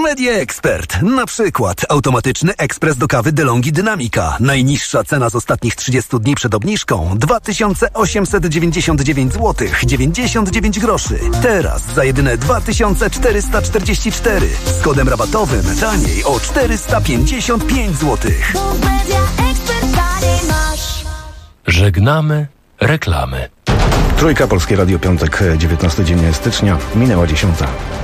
Media Expert. Na przykład automatyczny ekspres do kawy DeLonghi Dynamica. Najniższa cena z ostatnich 30 dni przed obniżką 2899 zł 99 groszy. Teraz za jedyne 2444. Z kodem rabatowym taniej o 455 zł. Żegnamy reklamy. Trójka, Polskie Radio, piątek, 19 dzień stycznia, minęła 10.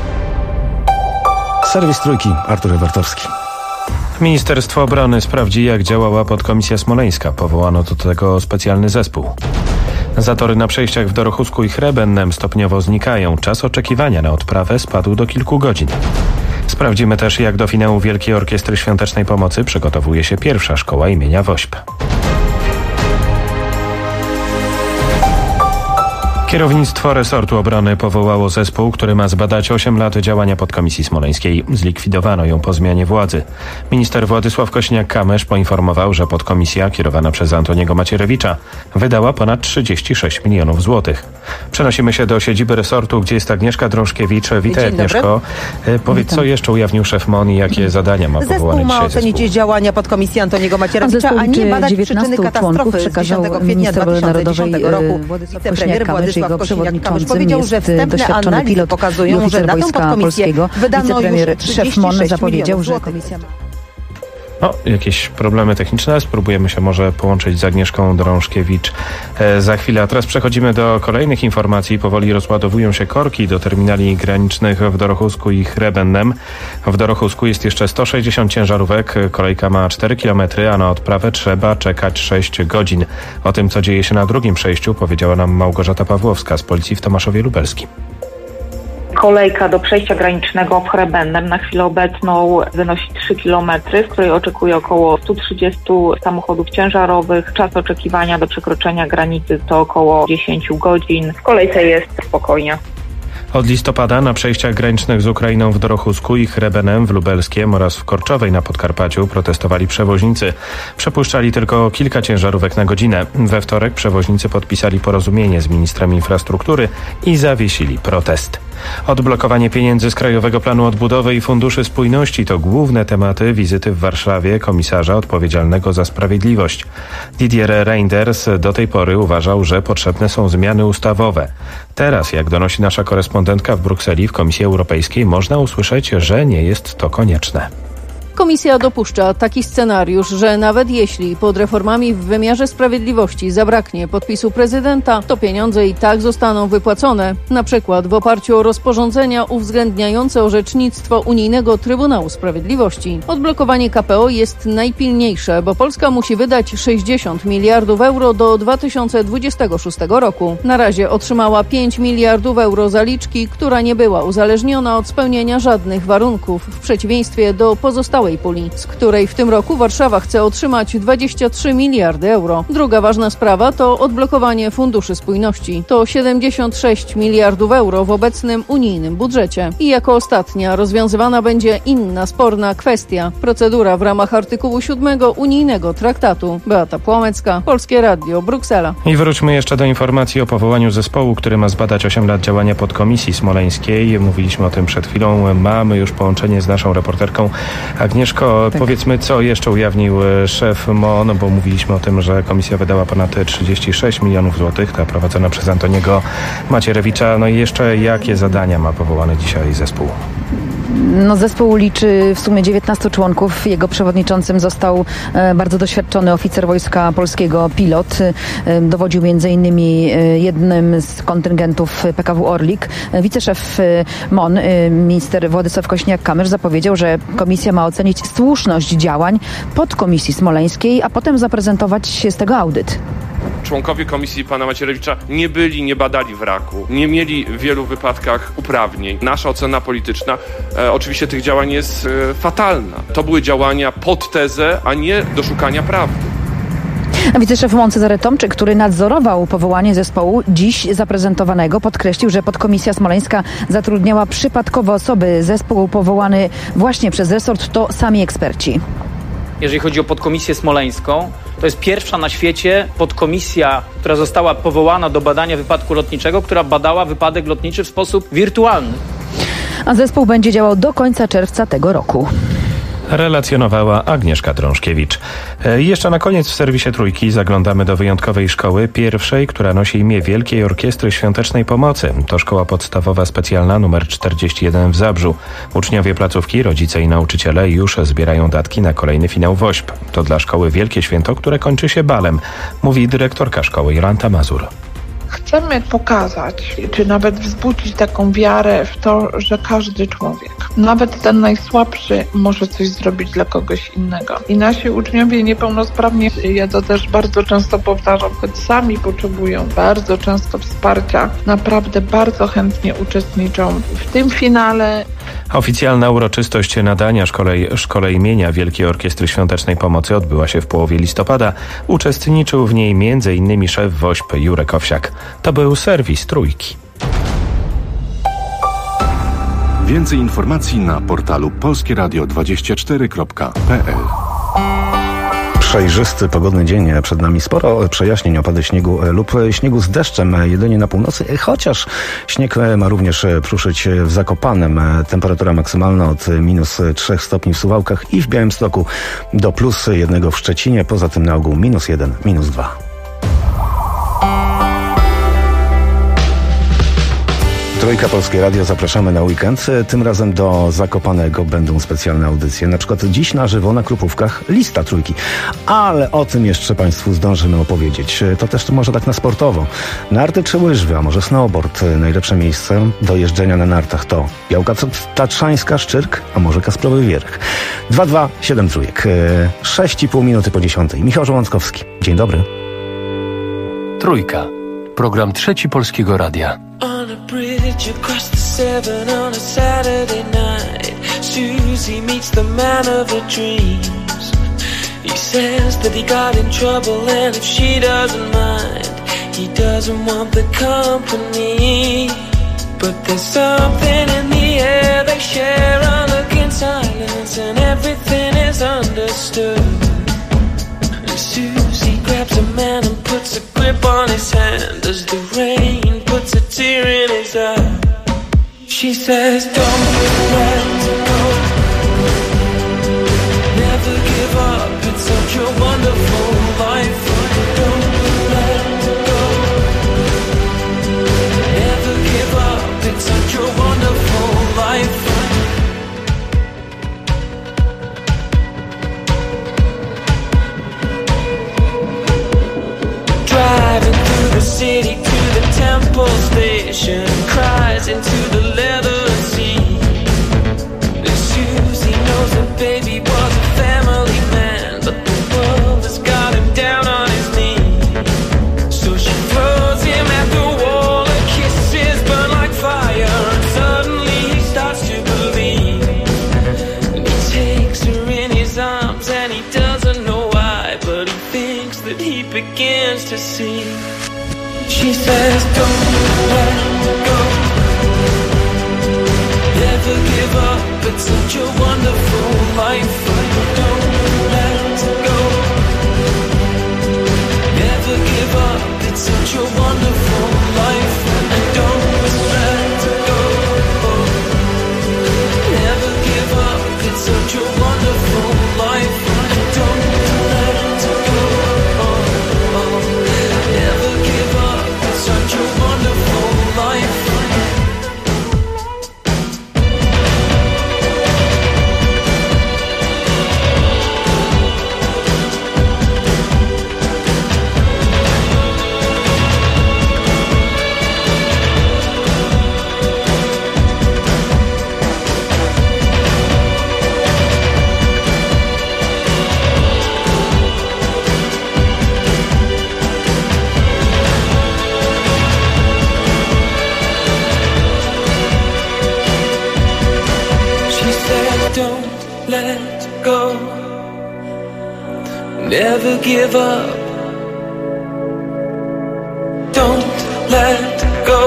Serwis Trójki, Artur Ewartowski. Ministerstwo Obrony sprawdzi, jak działała podkomisja smoleńska. Powołano do tego specjalny zespół. Zatory na przejściach w Dorochusku i Chrebennem stopniowo znikają. Czas oczekiwania na odprawę spadł do kilku godzin. Sprawdzimy też, jak do finału Wielkiej Orkiestry Świątecznej Pomocy przygotowuje się pierwsza szkoła imienia Wośp. Kierownictwo resortu obrony powołało zespół, który ma zbadać 8 lat działania podkomisji smoleńskiej. Zlikwidowano ją po zmianie władzy. Minister Władysław Kosiniak-Kamysz poinformował, że podkomisja kierowana przez Antoniego Macierewicza wydała ponad 36 milionów złotych. Przenosimy się do siedziby resortu, gdzie jest Agnieszka Drążkiewicz. Witaj, Agnieszko. Powiedz, co jeszcze ujawnił szef MON i jakie zadania ma powołany dzisiaj zespół? Ma ocenić działania podkomisji Antoniego Macierewicza, a nie badać przyczyny katastrofy z 10 kwietnia 2010 roku. Wicepremier Władysław Kosiniak-Kamysz powiedział, że wstępne analizy pokazują, że na tę podkomisję wydano już 36 milionów złotych. Jakieś problemy techniczne. Spróbujemy się może połączyć z Agnieszką Drążkiewicz za chwilę. A teraz przechodzimy do kolejnych informacji. Powoli rozładowują się korki do terminali granicznych w Dorochusku i Chrebennem. W Dorochusku jest jeszcze 160 ciężarówek. Kolejka ma 4 km, a na odprawę trzeba czekać 6 godzin. O tym, co dzieje się na drugim przejściu, powiedziała nam Małgorzata Pawłowska z Policji w Tomaszowie Lubelskim. Kolejka do przejścia granicznego w Chrebennem na chwilę obecną wynosi 3 km, w której oczekuje około 130 samochodów ciężarowych. Czas oczekiwania do przekroczenia granicy to około 10 godzin. W kolejce jest spokojnie. Od listopada na przejściach granicznych z Ukrainą w Dorochusku i Chrebenem w Lubelskiem oraz w Korczowej na Podkarpaciu protestowali przewoźnicy. Przepuszczali tylko kilka ciężarówek na godzinę. We wtorek przewoźnicy podpisali porozumienie z ministrem infrastruktury i zawiesili protest. Odblokowanie pieniędzy z Krajowego Planu Odbudowy i Funduszy Spójności to główne tematy wizyty w Warszawie komisarza odpowiedzialnego za sprawiedliwość. Didier Reynders do tej pory uważał, że potrzebne są zmiany ustawowe. Teraz, jak donosi nasza korespondentka w Brukseli w Komisji Europejskiej, można usłyszeć, że nie jest to konieczne. Komisja dopuszcza taki scenariusz, że nawet jeśli pod reformami w wymiarze sprawiedliwości zabraknie podpisu prezydenta, to pieniądze i tak zostaną wypłacone, na przykład w oparciu o rozporządzenia uwzględniające orzecznictwo Unijnego Trybunału Sprawiedliwości. Odblokowanie KPO jest najpilniejsze, bo Polska musi wydać 60 miliardów euro do 2026 roku. Na razie otrzymała 5 miliardów euro zaliczki, która nie była uzależniona od spełnienia żadnych warunków, w przeciwieństwie do pozostałej puli, z której w tym roku Warszawa chce otrzymać 23 miliardy euro. Druga ważna sprawa to odblokowanie funduszy spójności. To 76 miliardów euro w obecnym unijnym budżecie. I jako ostatnia rozwiązywana będzie inna sporna kwestia. Procedura w ramach artykułu 7 unijnego traktatu. Beata Płomecka, Polskie Radio, Bruksela. I wróćmy jeszcze do informacji o powołaniu zespołu, który ma zbadać 8 lat działania podkomisji smoleńskiej. Mówiliśmy o tym przed chwilą. Mamy już połączenie z naszą reporterką Agnieszką. Powiedzmy, co jeszcze ujawnił szef MON, bo mówiliśmy o tym, że komisja wydała ponad 36 milionów złotych, ta prowadzona przez Antoniego Macierewicza. No i jeszcze jakie zadania ma powołany dzisiaj zespół? Zespół liczy w sumie 19 członków. Jego przewodniczącym został bardzo doświadczony oficer Wojska Polskiego, pilot. Dowodził m.in. jednym z kontyngentów PKW Orlik. Wiceszef MON, minister Władysław Kosiniak-Kamysz, zapowiedział, że komisja ma ocenić słuszność działań podkomisji smoleńskiej, a potem zaprezentować z tego audyt. Członkowie komisji pana Macierewicza nie badali wraku, nie mieli w wielu wypadkach uprawnień. Nasza ocena polityczna oczywiście tych działań jest fatalna. To były działania pod tezę, a nie do szukania prawdy. Wiceszef MON Cezary Tomczyk, który nadzorował powołanie zespołu dziś zaprezentowanego, podkreślił, że podkomisja smoleńska zatrudniała przypadkowe osoby. Zespół powołany właśnie przez resort to sami eksperci. Jeżeli chodzi o podkomisję smoleńską, to jest pierwsza na świecie podkomisja, która została powołana do badania wypadku lotniczego, która badała wypadek lotniczy w sposób wirtualny. a zespół będzie działał do końca czerwca tego roku. Relacjonowała Agnieszka Drążkiewicz. Jeszcze na koniec w serwisie Trójki zaglądamy do wyjątkowej szkoły, pierwszej, która nosi imię Wielkiej Orkiestry Świątecznej Pomocy. To szkoła podstawowa specjalna nr 41 w Zabrzu. Uczniowie placówki, rodzice i nauczyciele już zbierają datki na kolejny finał WOŚP. To dla szkoły wielkie święto, które kończy się balem, mówi dyrektorka szkoły Jolanta Mazur. Chcemy pokazać, czy nawet wzbudzić taką wiarę w to, że każdy człowiek, nawet ten najsłabszy, może coś zrobić dla kogoś innego. I nasi uczniowie niepełnosprawni, ja to też bardzo często powtarzam, choć sami potrzebują bardzo często wsparcia, naprawdę bardzo chętnie uczestniczą w tym finale. Oficjalna uroczystość nadania szkole imienia Wielkiej Orkiestry Świątecznej Pomocy odbyła się w połowie listopada. Uczestniczył w niej m.in. szef WOŚP Jurek Owsiak. To był serwis Trójki. Więcej informacji na portalu polskieradio24.pl. Przejrzysty, pogodny dzień. Przed nami sporo przejaśnień, opady śniegu lub śniegu z deszczem, jedynie na północy, chociaż śnieg ma również pruszyć w Zakopanem. Temperatura maksymalna od -3 stopni w Suwałkach i w Białymstoku do +1 w Szczecinie. Poza tym na ogół -1, -2. Trójka, Polskie Radio, zapraszamy na weekend. Tym razem do Zakopanego będą specjalne audycje. Na przykład dziś na żywo na Krupówkach lista Trójki. Ale o tym jeszcze Państwu zdążymy opowiedzieć. To też może tak na sportowo. Narty czy łyżwy, a może snowboard? Najlepsze miejsce do jeżdżenia na nartach to Białka Tatrzańska, Szczyrk, a może Kasprowy Wierch. 2273. 6,5 minuty po 10. Michał Żołąckowski. Dzień dobry. Trójka. Program Trzeci Polskiego Radia. On a bridge across the Severn on a Saturday night, Susie meets the man of her dreams. He says that he got in trouble and if she doesn't mind, he doesn't want the company. But there's something in the air they share, a look in silence and everything is understood. And Susie grabs a man and puts a grip on his hand as the rain puts a tear in his eye. She says, don't let go, never give up, it's such a wonderful life. Don't let go, never give up, it's such a wonderful life. Driving through the city to the Temple Station, cries into the leather seat. And Susie knows her baby was a family man, but the world has got him down on his knees. So she throws him at the wall, her kisses burn like fire, and suddenly he starts to believe. And he takes her in his arms and he doesn't know why, but he thinks that he begins to see. She says, don't let go, never give up, it's such a wonderful life. Don't let go, never give up, it's such a wonderful life. And don't let go, never give up, it's such a wonderful life. And don't let go, never give up, it's such a wonderful life. Don't let go, never give up. Don't let go,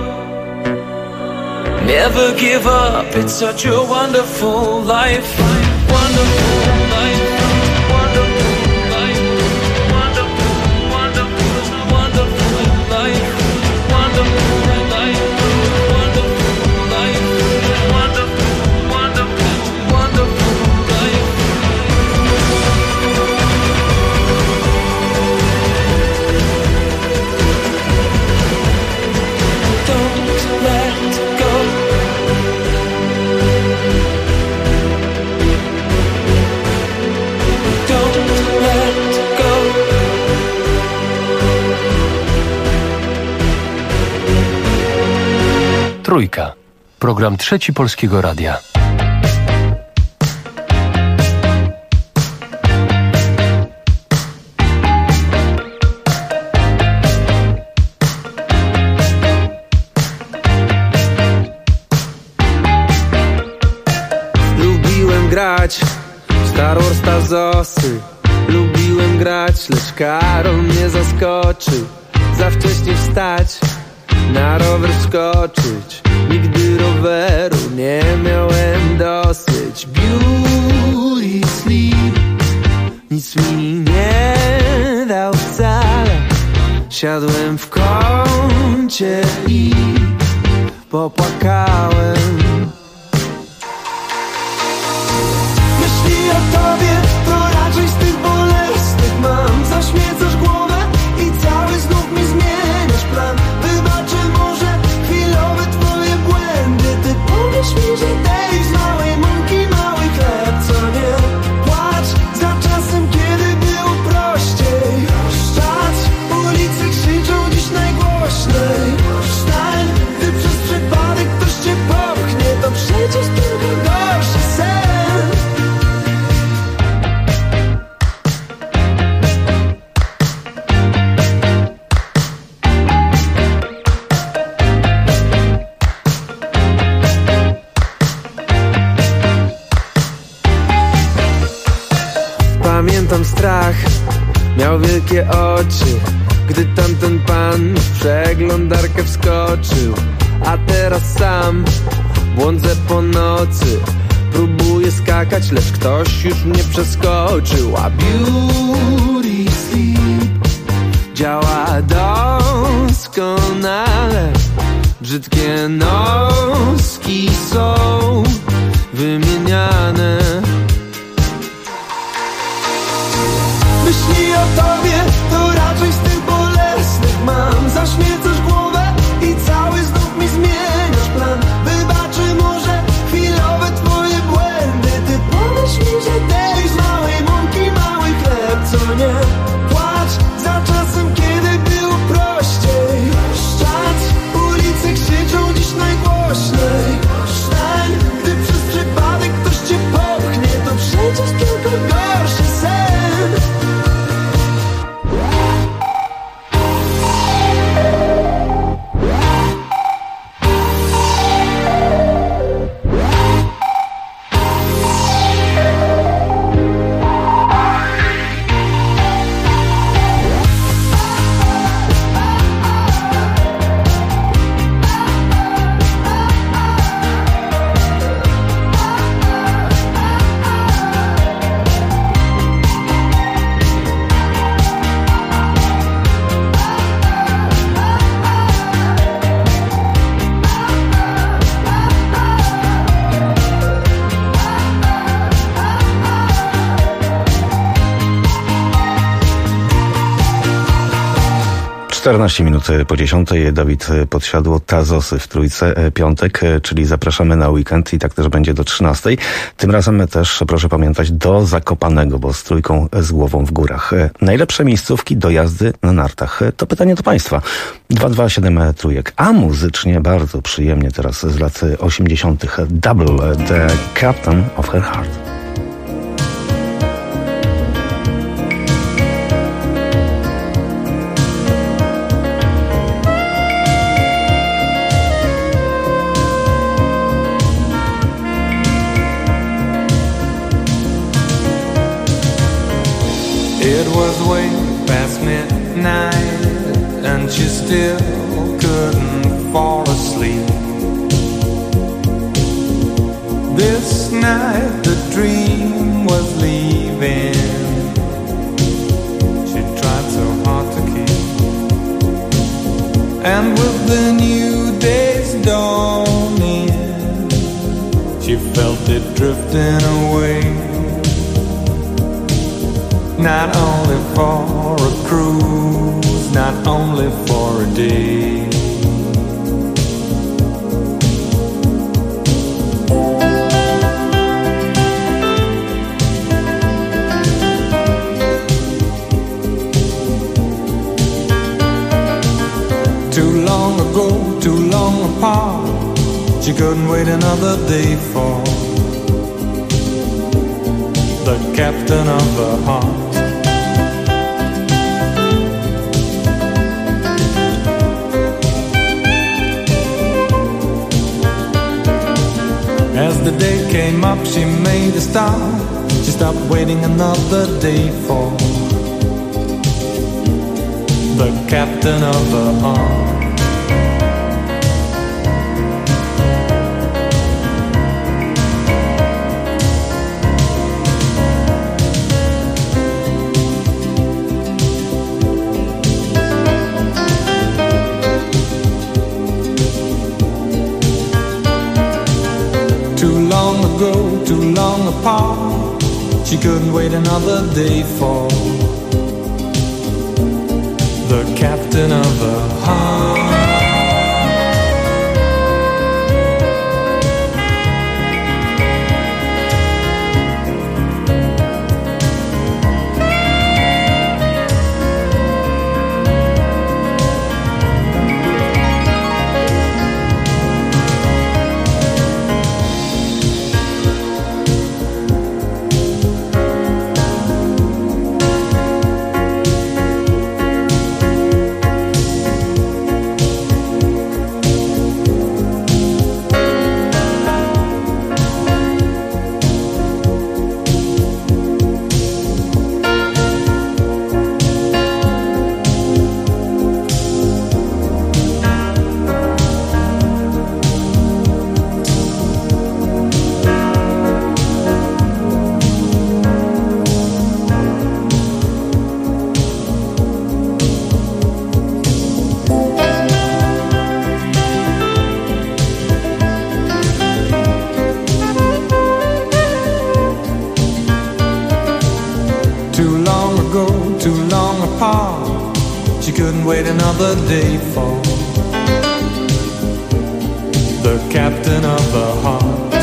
never give up. It's such a wonderful life. Wonderful life. Wonderful life. Wonderful, wonderful, wonderful life. Wonderful life. Wonderful life. Wonderful. Trójka. Program Trzeci Polskiego Radia. Lubiłem grać w Star Wars Tazosy. Lubiłem grać, lecz Karol mnie zaskoczył. Za wcześnie wstać, na rower skoczyć. Nigdy roweru nie miałem dosyć. Beauty sleep nic mi nie dał wcale. Siadłem w kącie i popłakałem. Myśli o tobie to raczej z tych bolesnych mam. Zaśmiecasz głowę i cały znów mi zmieniasz plan. Wybaczę może chwilowe twoje błędy. Ty powiesz mi, że tej z małej mąki mały chleb, co nie? Płacz za czasem, kiedy było prościej. Szczać, ulice krzyczą dziś najgłośniej. Wstań, gdy przez przypadek ktoś cię popchnie. To przecież tylko gorszy sen. Pamiętam strach, miał wielkie oczy, gdy tamten pan w przeglądarkę wskoczył. A teraz sam błądzę po nocy, próbuję skakać, lecz ktoś już mnie przeskoczył. A beauty sleep działa doskonale. Brzydkie noski są wymieniane. Myśli o tobie to raczej z tych bolesnych mam. Zaśmiecasz głowę i cały znów mi zmieniasz plan. Wybaczę może chwilowe twoje błędy. Ty powiesz mi, że tej z małej mąki mały chleb, co nie? Płacz za czasem, kiedy było prościej. Szczać, ulice krzyczą dziś najgłośniej. Wstań, gdy przez przypadek ktoś cię popchnie. To przecież tylko gorszy sen. Czternaście minut po 10. Dawid Podsiadło, Tazosy w Trójce, piątek, czyli zapraszamy na weekend i tak też będzie do 13. Tym razem też, proszę pamiętać, do Zakopanego, bo z Trójką z głową w górach. Najlepsze miejscówki do jazdy na nartach? To pytanie do Państwa. 227 Trójek. A muzycznie bardzo przyjemnie teraz z lat 80. Double, The Captain of Her Heart. It was way past midnight and she still couldn't fall asleep. This night the dream was leaving. She tried so hard to keep. And with the new day's dawning, she felt it drifting away. Not only for a cruise, not only for a day. Too long ago, too long apart, she couldn't wait another day for the captain of her heart. As the day came up, she made a stop. She stopped waiting another day for the captain of her heart. Too long apart, she couldn't wait another day for the captain of her heart. Wait another day for the captain of her heart.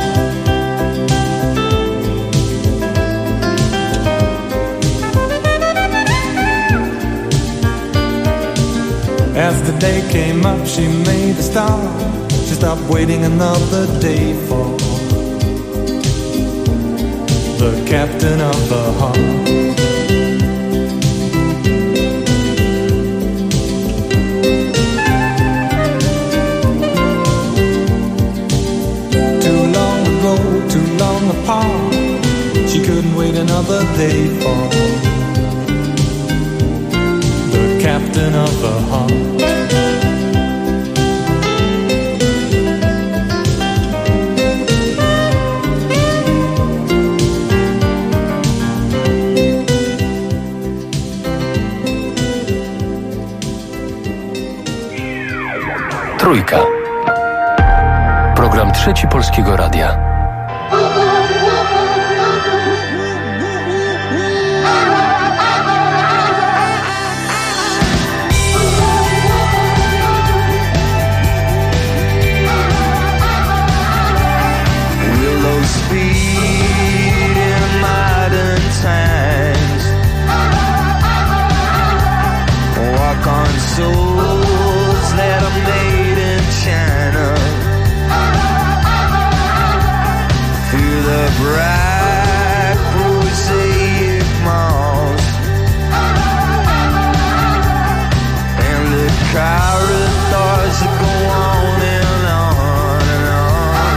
As the day came up, she made a start. She stopped waiting another day for the captain of her heart. Apart, she couldn't wait another day for the captain of her heart. Trójka. Program Trzeci Polskiego Radia. Souls that are made in China, through the bright prosaic malls and the corridors that go on and on and on.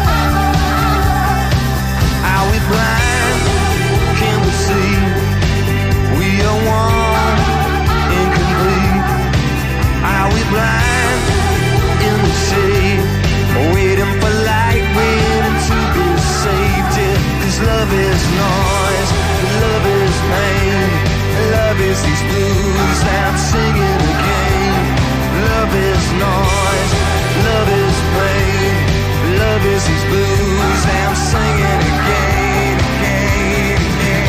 Are we blind? Can we see? We are one, incomplete. Are we blind in the shade, waiting for light, waiting to be saved? Yeah, 'cause love is noise, love is pain, love is these blues that I'm singing again. Love is noise, love is pain, love is these blues that I'm singing again, again, again.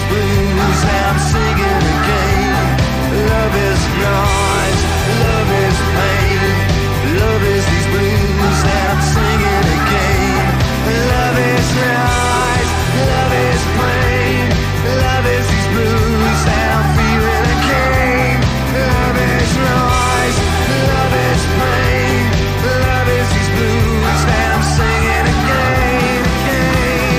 these blues, now I'm singing again. Love is noise, love is pain. Love is these blues, now I'm singing again. Love is noise, love is pain. Love is these blues, now I'm feeling again. Love is noise, love is pain. Love is these blues, now I'm singing again, again,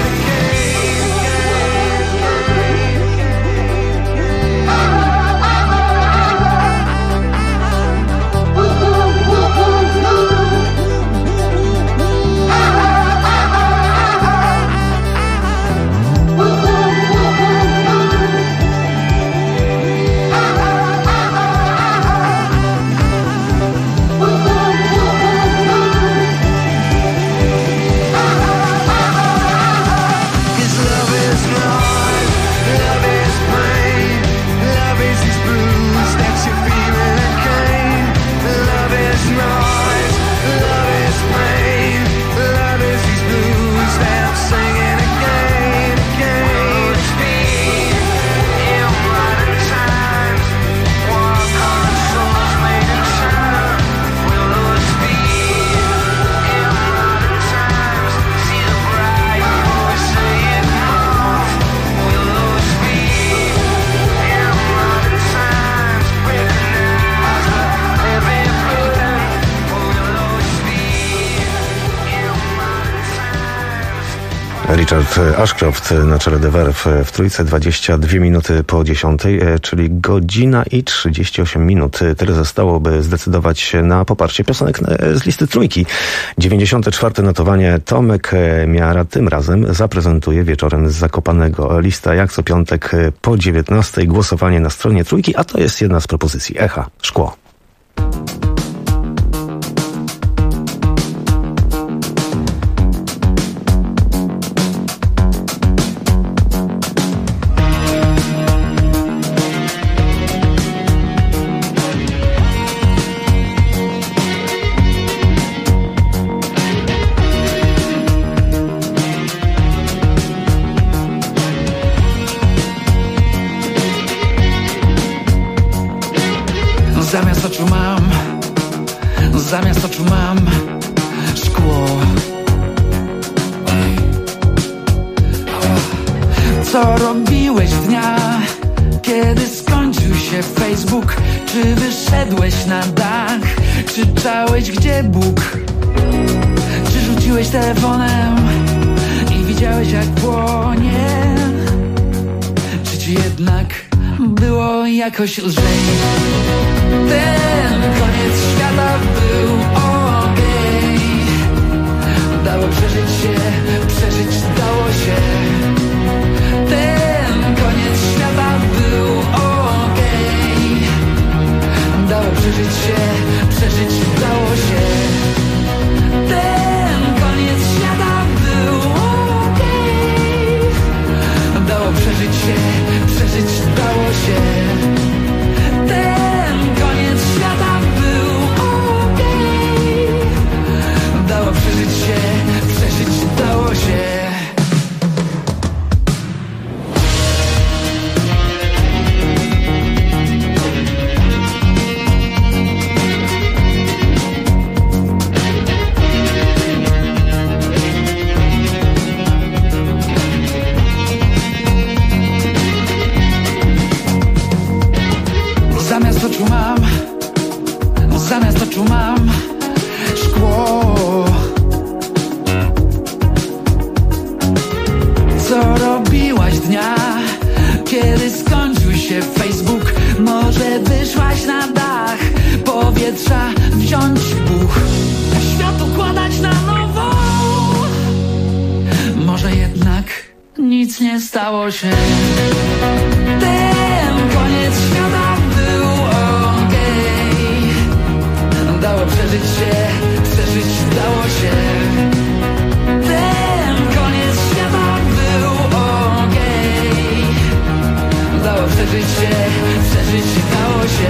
Richard Ashcroft na czele The Verve w Trójce, 22 minuty po 10, czyli godzina i 38 minut. Tyle zostało, by zdecydować na poparcie piosenek z listy Trójki. 94. notowanie Tomek Miara tym razem zaprezentuje wieczorem z Zakopanego. Lista jak co piątek po 19. Głosowanie na stronie Trójki, a to jest jedna z propozycji. Echa, Szkło. Zamiast oczu mam szkło. Co robiłeś dnia, kiedy skończył się Facebook? Czy wyszedłeś na dach? Krzyczałeś gdzie Bóg? Czy rzuciłeś telefonem i widziałeś jak płonie? Czy ci jednak było jakoś lżej? Ten koniec świata był okej. Dało przeżyć się, przeżyć dało się. Ten koniec świata był okej. Dało przeżyć się, przeżyć dało się. Ten koniec świata był okej. Dało przeżyć się, przeżyć dało się. Ten koniec świata był okej. Dało przeżyć się, przeżyć dało się. Zamiast oczu mam szkło. Co robiłaś dnia, kiedy skończył się Facebook? Może wyszłaś na dach, powietrza wziąć buch, świat układać na nowo. Może jednak nic nie stało się. Ten koniec świata był okej. Dało przeżyć się, przeżyć dało się. Ten koniec świata był okej. Dało przeżyć się, przeżyć dało się.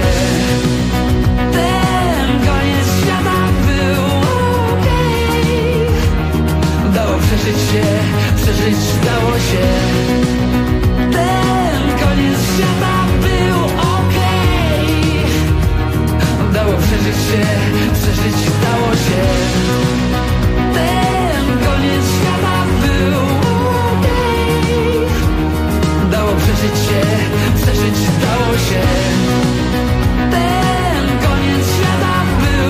Ten koniec świata był okej. Dało przeżyć się, przeżyć dało się. Ten przeżyć dało się. Ten koniec świata był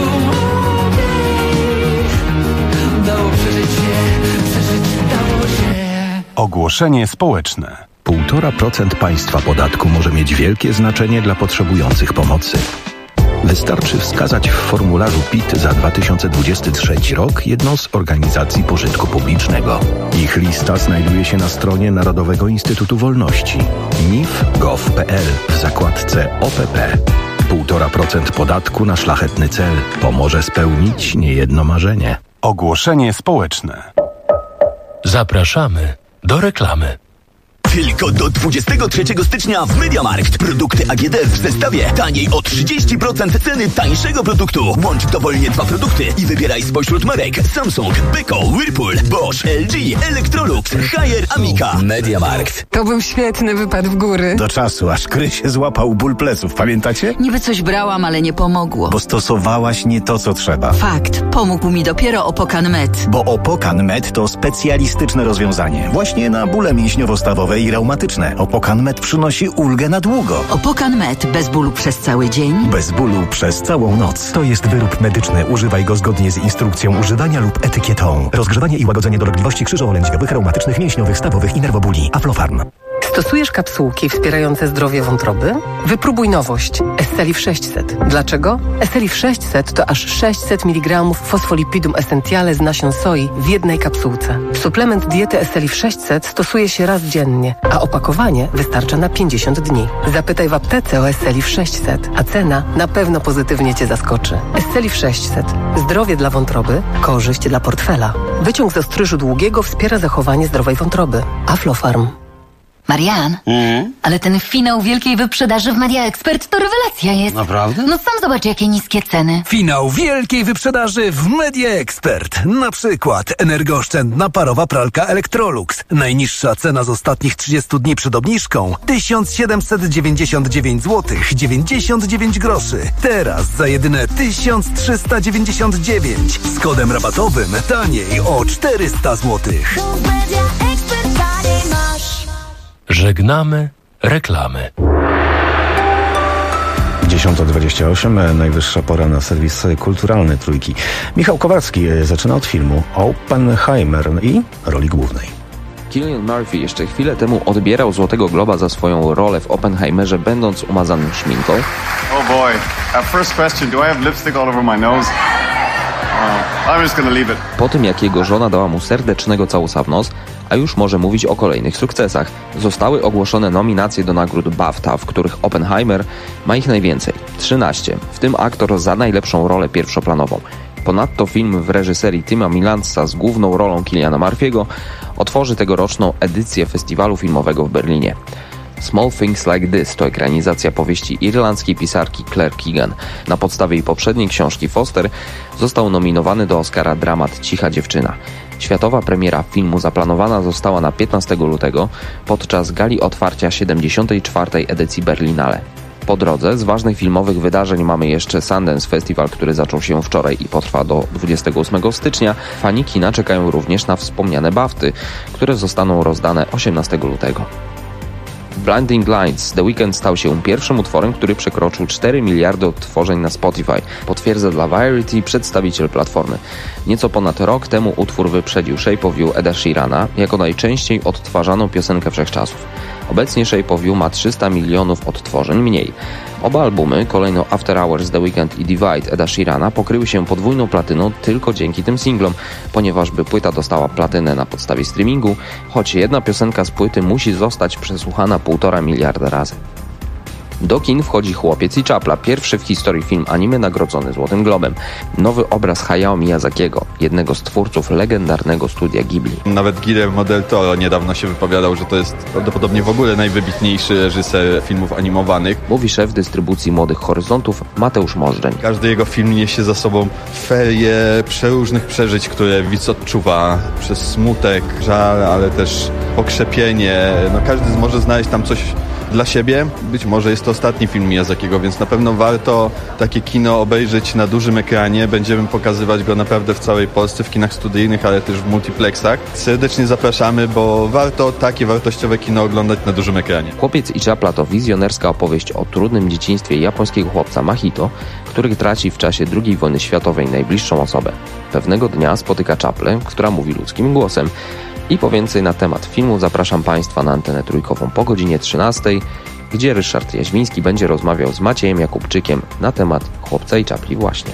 okej. Dało przeżyć dało się. Ogłoszenie społeczne. 1,5% państwa podatku może mieć wielkie znaczenie dla potrzebujących pomocy. Wystarczy wskazać w formularzu PIT za 2023 rok jedną z organizacji pożytku publicznego. Ich lista znajduje się na stronie Narodowego Instytutu Wolności nif.gov.pl w zakładce OPP. 1,5% podatku na szlachetny cel pomoże spełnić niejedno marzenie. Ogłoszenie społeczne. Zapraszamy do reklamy. Tylko do 23 stycznia w MediaMarkt. Produkty AGD w zestawie taniej o 30% ceny tańszego produktu. Łącz dowolnie 2 produkty i wybieraj spośród marek Samsung, Beko, Whirlpool, Bosch, LG, Electrolux, Haier, Amica. MediaMarkt. To był świetny wypad w góry. Do czasu, aż Krysie złapał ból pleców, pamiętacie? Niby coś brałam, ale nie pomogło. Bo stosowałaś nie to, co trzeba. Fakt. Pomógł mi dopiero Opokan Med. Bo Opokan Med to specjalistyczne rozwiązanie. Właśnie na bóle mięśniowo-stawowe i reumatyczne. Opokan Med przynosi ulgę na długo. Opokan Med. Bez bólu przez cały dzień. Bez bólu przez całą noc. To jest wyrób medyczny. Używaj go zgodnie z instrukcją używania lub etykietą. Rozgrzewanie i łagodzenie dolegliwości krzyżowo-lędźwiowych, reumatycznych, mięśniowych, stawowych i nerwobóli. Aflofarm. Stosujesz kapsułki wspierające zdrowie wątroby? Wypróbuj nowość. Esselif 600. Dlaczego? Esselif 600 to aż 600 mg fosfolipidum essentiale z nasion soi w jednej kapsułce. Suplement diety Esselif 600 stosuje się raz dziennie, a opakowanie wystarcza na 50 dni. Zapytaj w aptece o Esselif 600, a cena na pewno pozytywnie Cię zaskoczy. Esselif 600. Zdrowie dla wątroby, korzyść dla portfela. Wyciąg z ostryżu długiego wspiera zachowanie zdrowej wątroby. Aflofarm. Marian, ale ten finał wielkiej wyprzedaży w Media Expert to rewelacja jest. Naprawdę? No sam zobacz, jakie niskie ceny. Finał wielkiej wyprzedaży w Media Expert. Na przykład energooszczędna parowa pralka Electrolux. Najniższa cena z ostatnich 30 dni przed obniżką 1799 zł 99 groszy. Teraz za jedyne 1399. Z kodem rabatowym taniej o 400 zł. Żegnamy reklamy. 10:28, najwyższa pora na serwis kulturalny Trójki. Michał Kowalski zaczyna od filmu Oppenheimer i roli głównej. Cillian Murphy jeszcze chwilę temu odbierał Złotego Globa za swoją rolę w Oppenheimerze, będąc umazanym szminką. Oh boy, first question, do I have lipstick all over my nose? I'm just gonna leave it. Po tym, jak jego żona dała mu serdecznego całusa w nos, a już może mówić o kolejnych sukcesach. Zostały ogłoszone nominacje do nagród BAFTA, w których Oppenheimer ma ich najwięcej. 13, w tym aktor za najlepszą rolę pierwszoplanową. Ponadto film w reżyserii Tima Milansa z główną rolą Cillliana Murphy'ego otworzy tegoroczną edycję festiwalu filmowego w Berlinie. Small Things Like This to ekranizacja powieści irlandzkiej pisarki Claire Keegan. Na podstawie jej poprzedniej książki Foster został nominowany do Oscara dramat Cicha dziewczyna. Światowa premiera filmu zaplanowana została na 15 lutego podczas gali otwarcia 74. edycji Berlinale. Po drodze z ważnych filmowych wydarzeń mamy jeszcze Sundance Festival, który zaczął się wczoraj i potrwa do 28 stycznia. Fani kina czekają również na wspomniane BAFTY, które zostaną rozdane 18 lutego. Blinding Lights The Weeknd stał się pierwszym utworem, który przekroczył 4 miliardy odtworzeń na Spotify. Potwierdza dla Variety przedstawiciel platformy. Nieco ponad rok temu utwór wyprzedził Shape of You Eda Sheerana jako najczęściej odtwarzaną piosenkę wszechczasów. Obecnie Shape of You ma 300 milionów odtworzeń mniej. Oba albumy, kolejno After Hours The Weeknd i Divide Eda Sheerana, pokryły się podwójną platyną tylko dzięki tym singlom, ponieważ by płyta dostała platynę na podstawie streamingu, choć jedna piosenka z płyty musi zostać przesłuchana 1,5 miliarda razy. Do kin wchodzi Chłopiec i Czapla, pierwszy w historii film anime nagrodzony Złotym Globem. Nowy obraz Hayao Miyazakiego, jednego z twórców legendarnego studia Ghibli. Nawet Guillermo del Toro niedawno się wypowiadał, że to jest prawdopodobnie w ogóle najwybitniejszy reżyser filmów animowanych. Mówi szef dystrybucji Młodych Horyzontów Mateusz Możdżeń. Każdy jego film niesie za sobą ferię przeróżnych przeżyć, które widz odczuwa przez smutek, żal, ale też pokrzepienie. Każdy może znaleźć tam coś dla siebie. Być może jest to ostatni film Miyazakiego, więc na pewno warto takie kino obejrzeć na dużym ekranie. Będziemy pokazywać go naprawdę w całej Polsce, w kinach studyjnych, ale też w multiplexach. Serdecznie zapraszamy, bo warto takie wartościowe kino oglądać na dużym ekranie. Chłopiec i czapla to wizjonerska opowieść o trudnym dzieciństwie japońskiego chłopca Mahito, który traci w czasie II wojny światowej najbliższą osobę. Pewnego dnia spotyka czaplę, która mówi ludzkim głosem. I po więcej na temat filmu zapraszam Państwa na antenę trójkową po godzinie 13, gdzie Ryszard Jaźwiński będzie rozmawiał z Maciejem Jakubczykiem na temat Chłopca i czapli właśnie.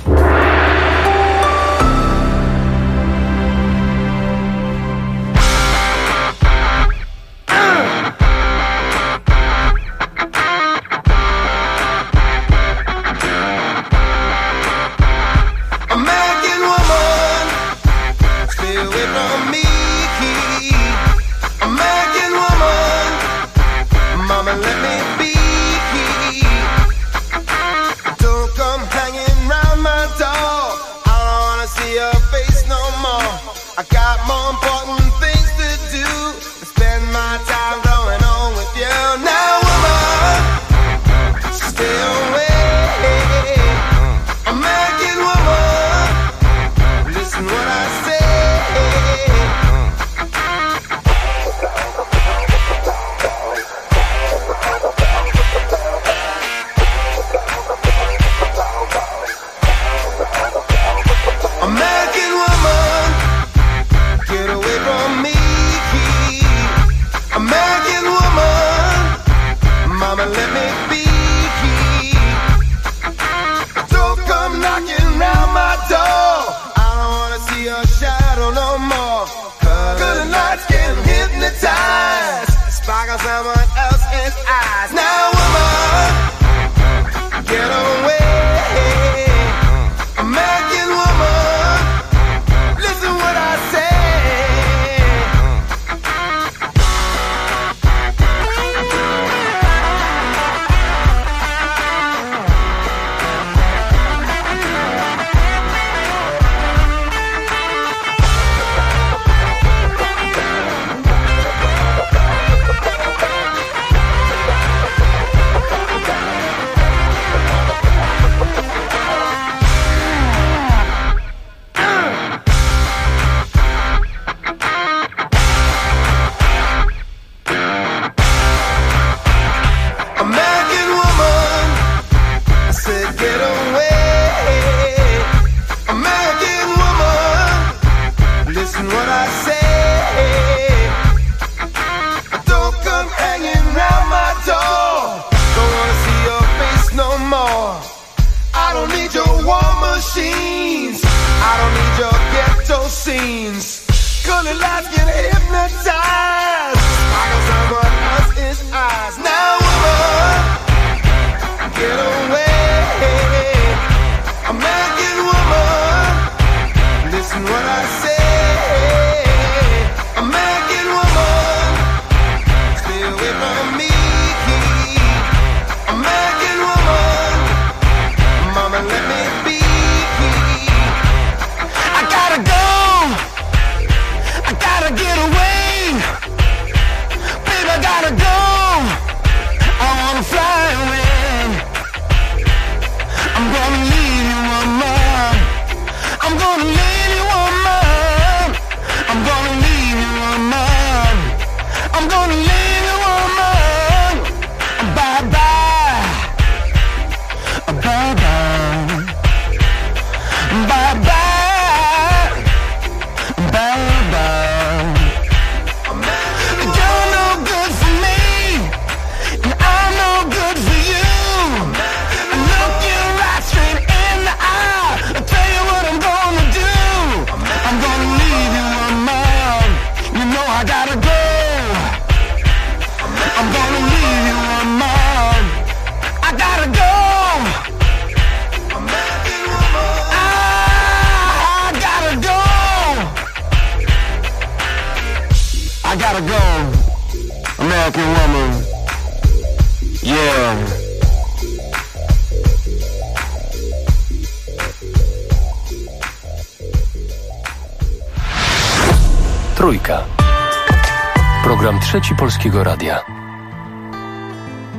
Trójka. Program Trzeci Polskiego Radia.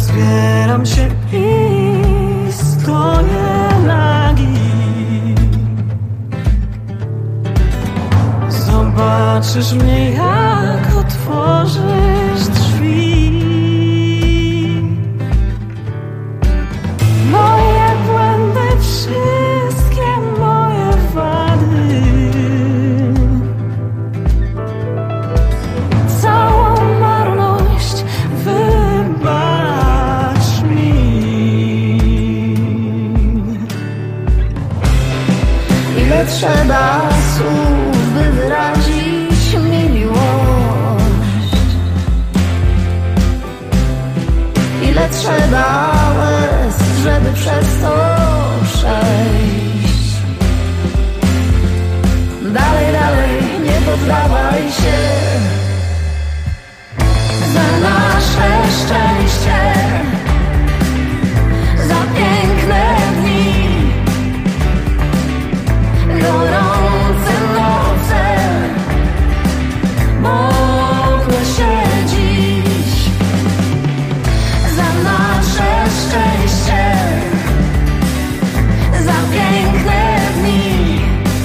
Zbieram się i stoję nagi. Zobaczysz mnie, jak otworzysz drzwi. Moje błędy, wszystkie moje wady, całą marność wybacz mi. Ile trzeba słów, by wyrazić mi miłość? Ile trzeba łez, żeby przez to przejść? Dalej, dalej, nie poddawaj się. Za nasze szczęście, za piękne dni, gorące noce, modlę się dziś. Za nasze szczęście, za piękne dni,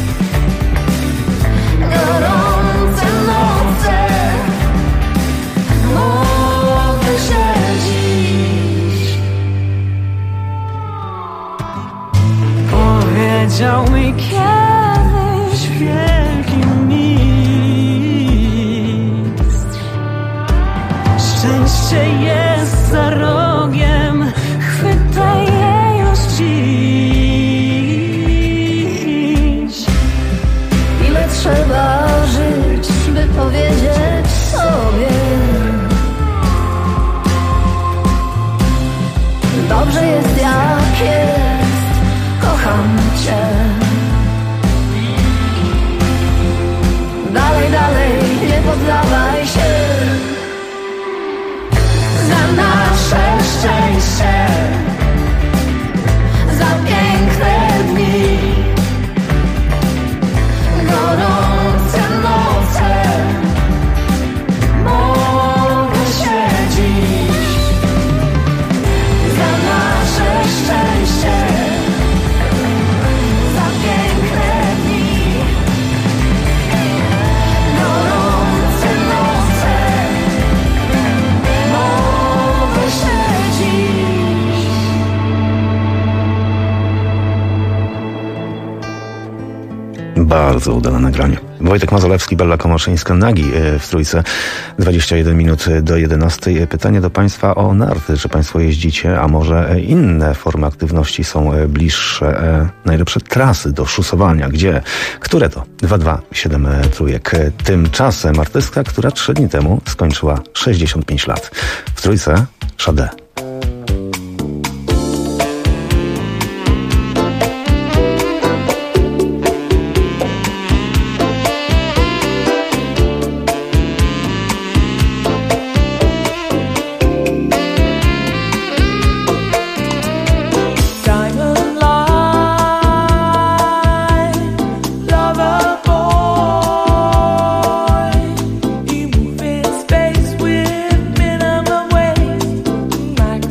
gorące noce, modlę się dziś. Powiedział mi kiedyś wielki mistrz: szczęście jest za rogiem, chwytaj je już dziś. Ile trzeba żyć, by powiedzieć sobie: dobrze jest jak jest, kocham cię. Dalej, dalej, nie poddawaj się. Za nasze szczęście, za piękne dni, gorące noce, modlę się dziś. Za nasze szczęście, za piękne dni, gorące noce, modlę się dziś. Bardzo udane nagranie. Wojtek Mazolewski, Bella Komoszyńska, Nagi w Trójce. 21 minut do 11. Pytanie do Państwa o narty. Czy Państwo jeździcie, a może inne formy aktywności są bliższe? Najlepsze trasy do szusowania. Gdzie? Które to? 227 Trójek. Tymczasem artystka, która 3 dni temu skończyła 65 lat. W Trójce Sade. Space with minimum waste.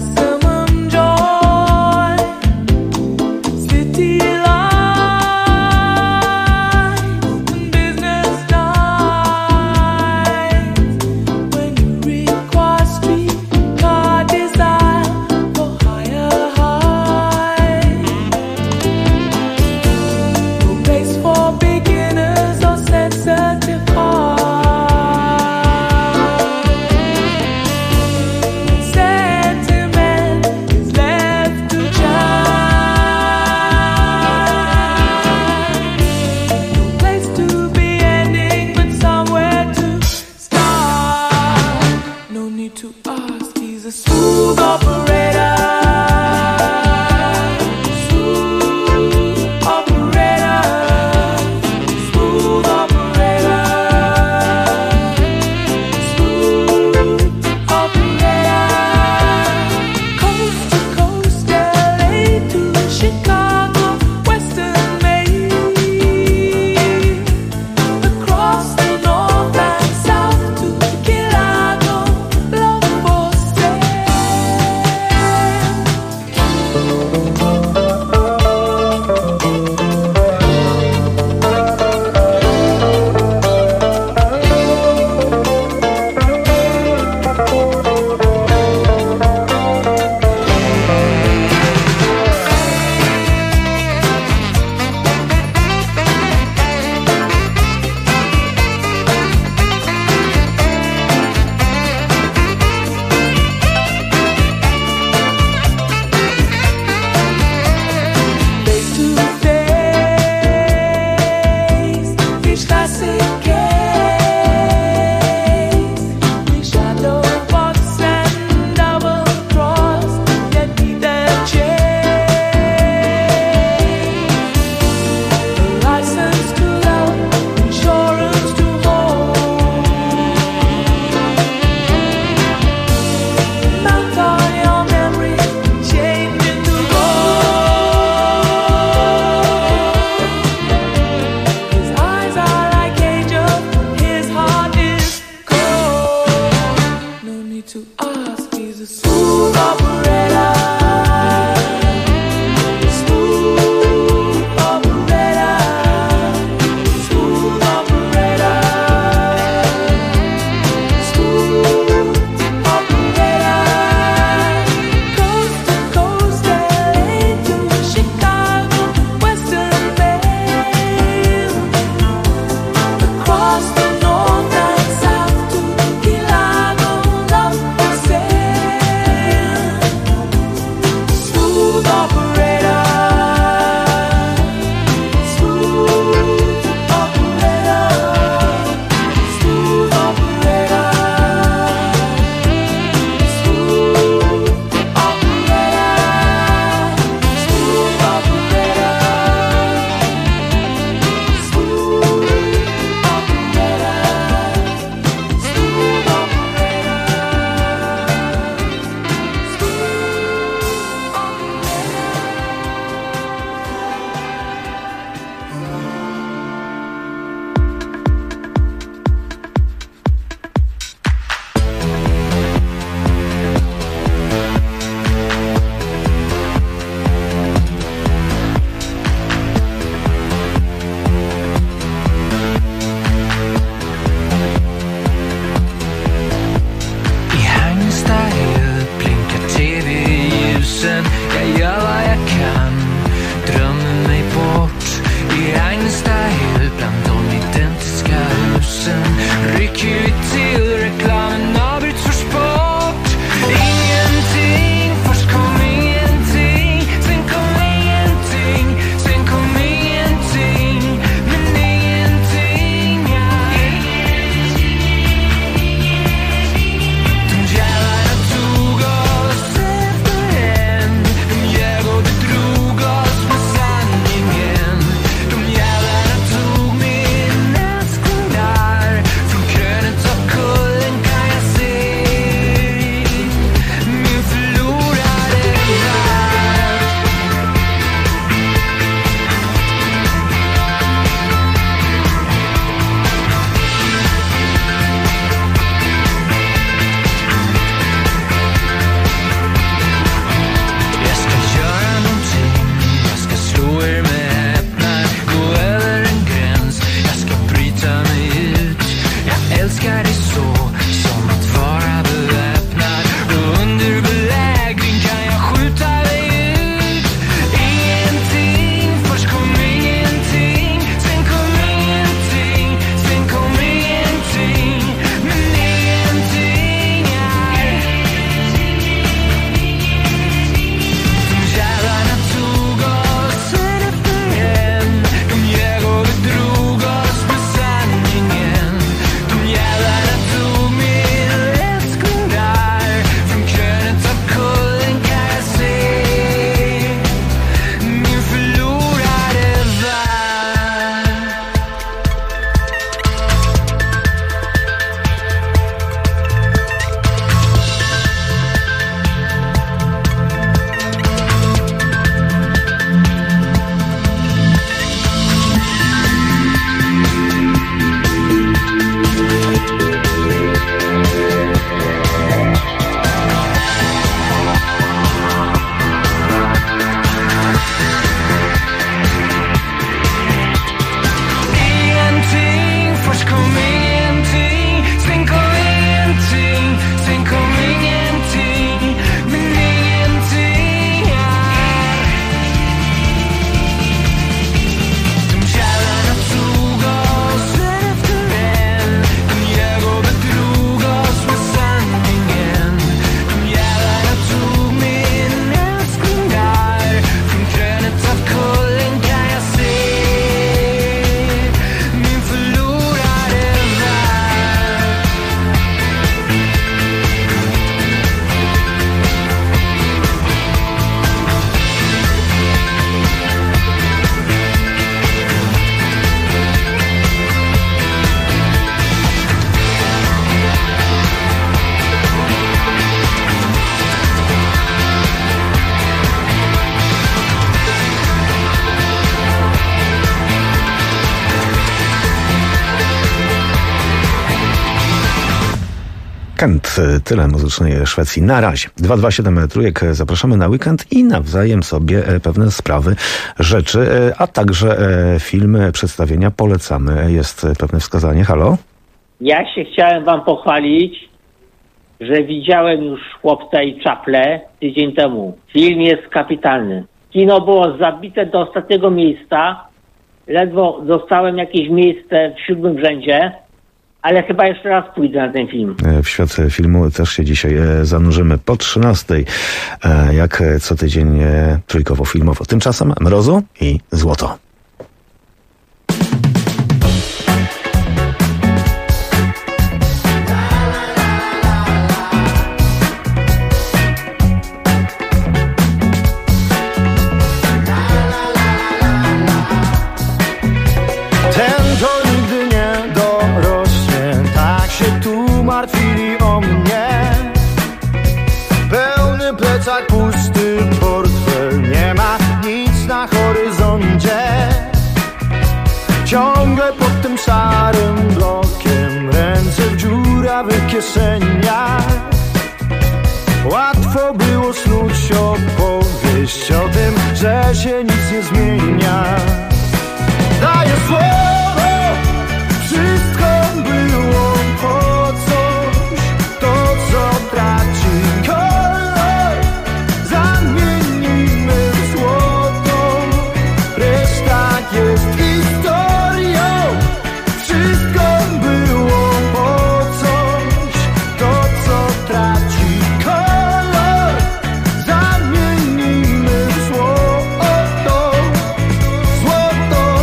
you to ask. He's a smooth operator. Smooth operator. Smooth operator. Smooth operator. Coast to coast, LA to Chicago, Western Mail. Across the north and south to Key Largo, Love for Sale. Kent. Tyle muzycznej Szwecji na razie. 227 Trójek. Zapraszamy na weekend i nawzajem sobie pewne sprawy, rzeczy, a także filmy, przedstawienia polecamy. Jest pewne wskazanie. Halo? Ja się chciałem wam pochwalić, że widziałem już Chłopca i Czaple tydzień temu. Film jest kapitalny. Kino było zabite do ostatniego miejsca. Ledwo dostałem jakieś miejsce w 7. rzędzie, ale chyba jeszcze raz pójdę na ten film. W świat filmu też się dzisiaj zanurzymy po 13:00, jak co tydzień trójkowo-filmowo. Tymczasem Mrozu i Złoto. Martwili o mnie. Pełny plecak, pusty portfel, nie ma nic na horyzoncie. Ciągle pod tym szarym blokiem, ręce w dziurawych kieszeniach. Łatwo było snuć opowieść o tym, że się nic nie zmienia. Daję słowo, wszystko było po traci kolor, zamienimy w złoto. Reszta jest historią. Wszystko było po coś. To, co traci kolor, zamienimy w złoto. Złoto.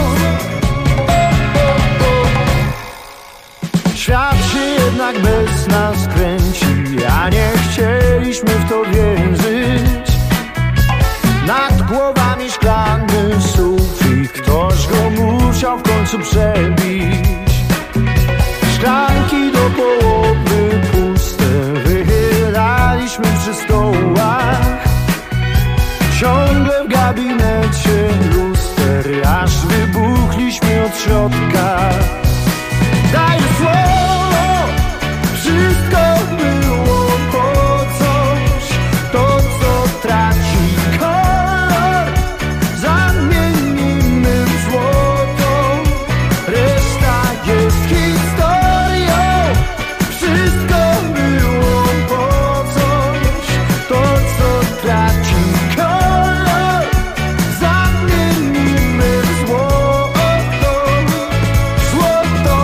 Świat się jednak bez nas kręci, a nie chcieliśmy w to wierzyć. Nad głowami szklany sufit, ktoś go musiał w końcu przebić. Szklanki do połowy puste wychylaliśmy przy stołach. Ciągle w gabinecie luster, aż wybuchliśmy od środka. Daj słowo, wszystko było po coś. To, co traci kolor, zamienimy w złoto. Reszta jest historią. Wszystko było po coś. To, co traci kolor, zamienimy w złoto. Złoto.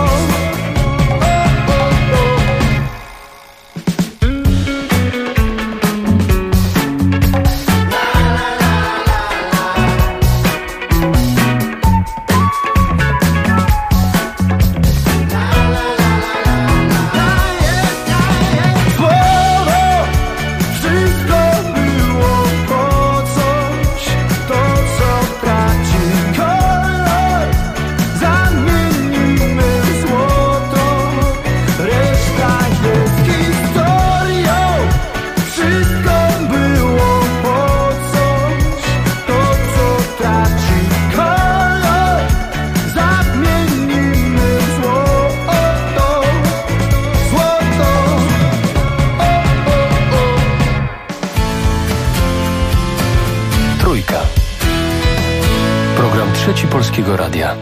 Program Trzeci Polskiego Radia.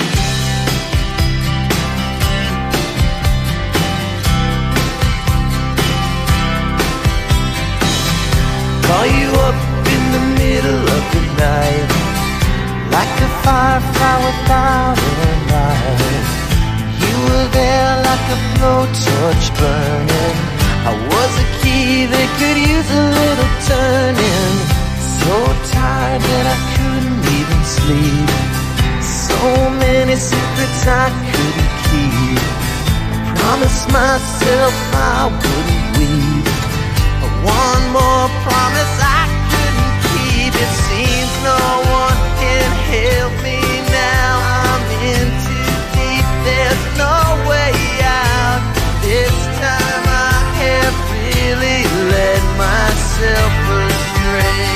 Call you up in the middle of the night, like a firefly without a light. You were there like a blowtorch burning. I was a key that could use a little turning. So tired that I couldn't even sleep. So many secrets I couldn't keep. I promised myself I wouldn't weep. One more promise I couldn't keep. It seems no one can help me now. I'm in too deep, there's no way out. This time I have really led myself astray.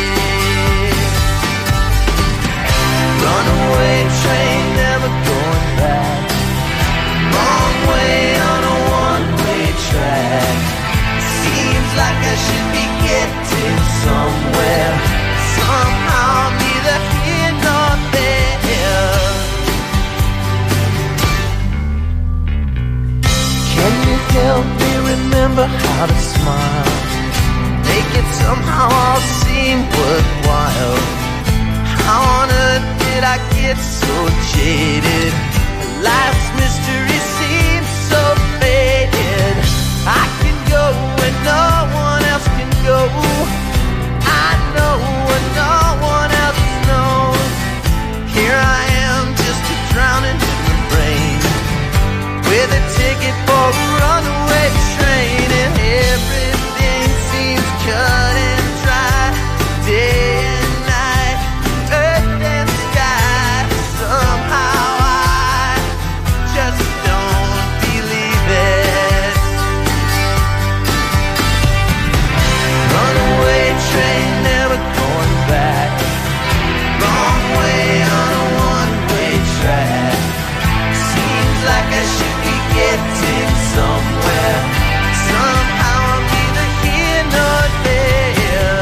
Runaway train, never going back. Long way on a one-way track. should be getting somewhere. Somehow I'm neither here nor there. Can you help me remember how to smile? Make it somehow all seem worthwhile. How on earth did I get so jaded? Life's mystery seems so faded. I can go where no one else can go. I know what no one else knows. Here I am, just a drowning human brain, with a ticket for a runaway train, and everything seems cut and dry. Day and night, earth and sky. Somehow I just don't believe it. Runaway train, never going back. Wrong way on a one-way track. Seems like I should be getting somewhere. Somehow I'm neither here nor there.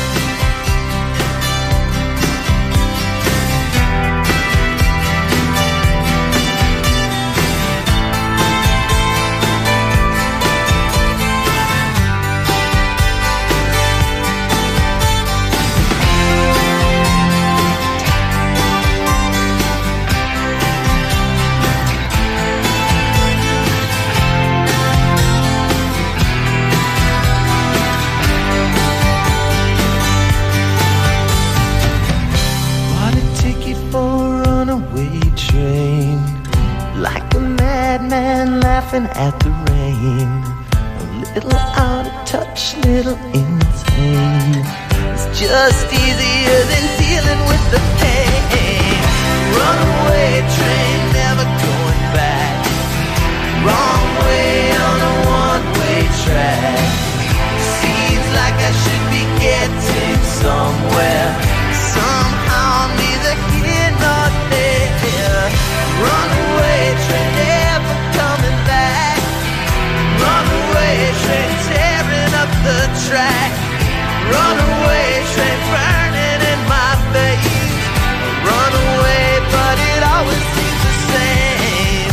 Bought a ticket for a runaway train, like a madman laughing at the rain. A little out of touch, little insane. It's just easier than dealing with the pain. Runaway train, never going back. Wrong way on a one-way track. Seems like I should be getting somewhere. Somehow I'm neither here nor there. Runaway train, never coming back. Runaway train, tearing up the track. Runaway train, burning in my face. Runaway, but it always seems the same.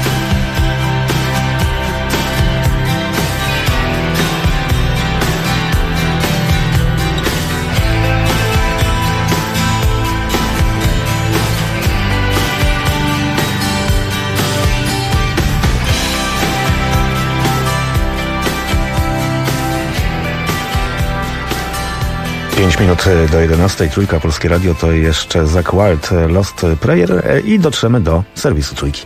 Pięć minut do 11. Trójka Polskie Radio to jeszcze Zakk Wylde, Lost Prayer i dotrzemy do serwisu Trójki.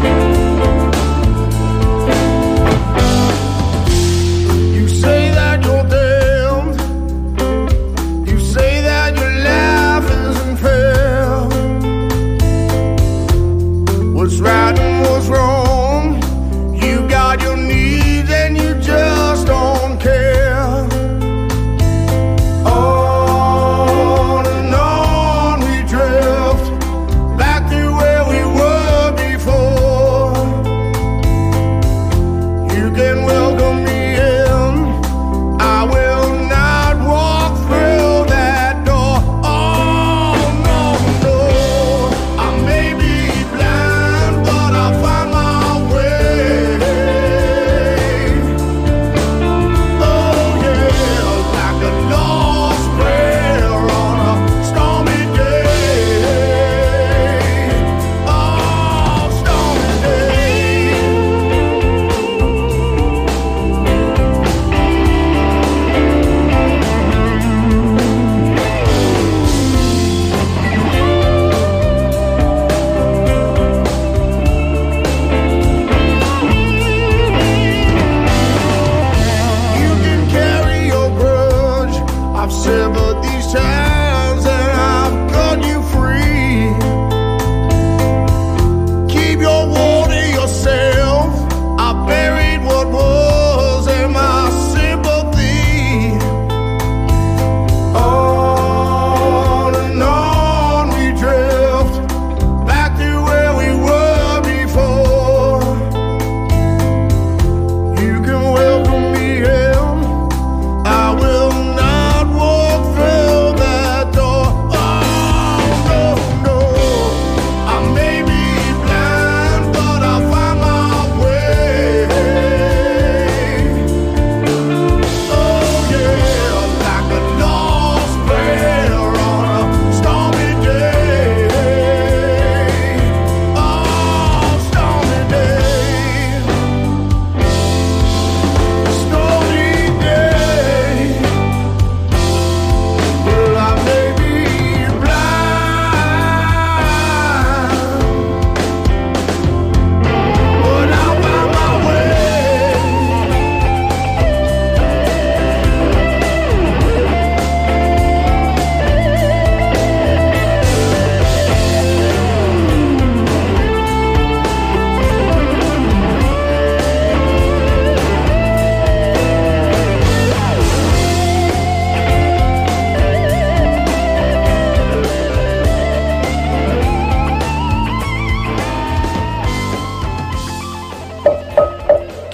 You say that you're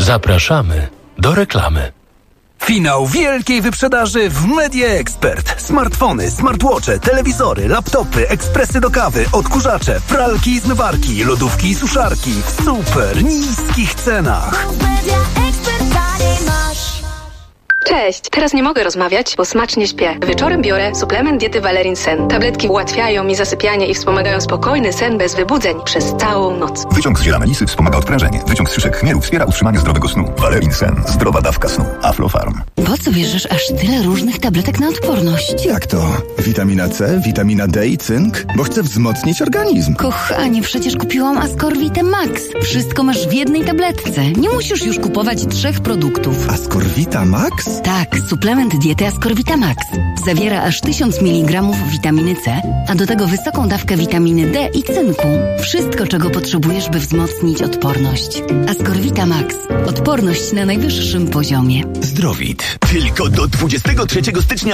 Zapraszamy do reklamy. Finał wielkiej wyprzedaży w Media Expert. Smartfony, smartwatche, telewizory, laptopy, ekspresy do kawy, odkurzacze, pralki i zmywarki, lodówki i suszarki w super niskich cenach. Cześć, teraz nie mogę rozmawiać, bo smacznie śpię. Wieczorem biorę suplement diety Valerin Sen. Tabletki ułatwiają mi zasypianie i wspomagają spokojny sen bez wybudzeń przez całą noc. Wyciąg z ziela melisy wspomaga odprężenie. Wyciąg z szyszek chmielu wspiera utrzymanie zdrowego snu. Valerin Sen. Zdrowa dawka snu. Aflofarm. Po co bierzesz aż tyle różnych tabletek na odporność? Jak to? Witamina C, witamina D i cynk? Bo chcę wzmocnić organizm. Kochanie, przecież kupiłam Ascorvite Max. Wszystko masz w jednej tabletce. Nie musisz już kupować 3 produktów. Ascorvita Max? Tak, suplement diety Ascorvita Max. Zawiera aż 1000 mg witaminy C, a do tego wysoką dawkę witaminy D i cynku. Wszystko, czego potrzebujesz, by wzmocnić odporność. Ascorvita Max. Odporność na najwyższym poziomie. Zdrowit. Tylko do 23 stycznia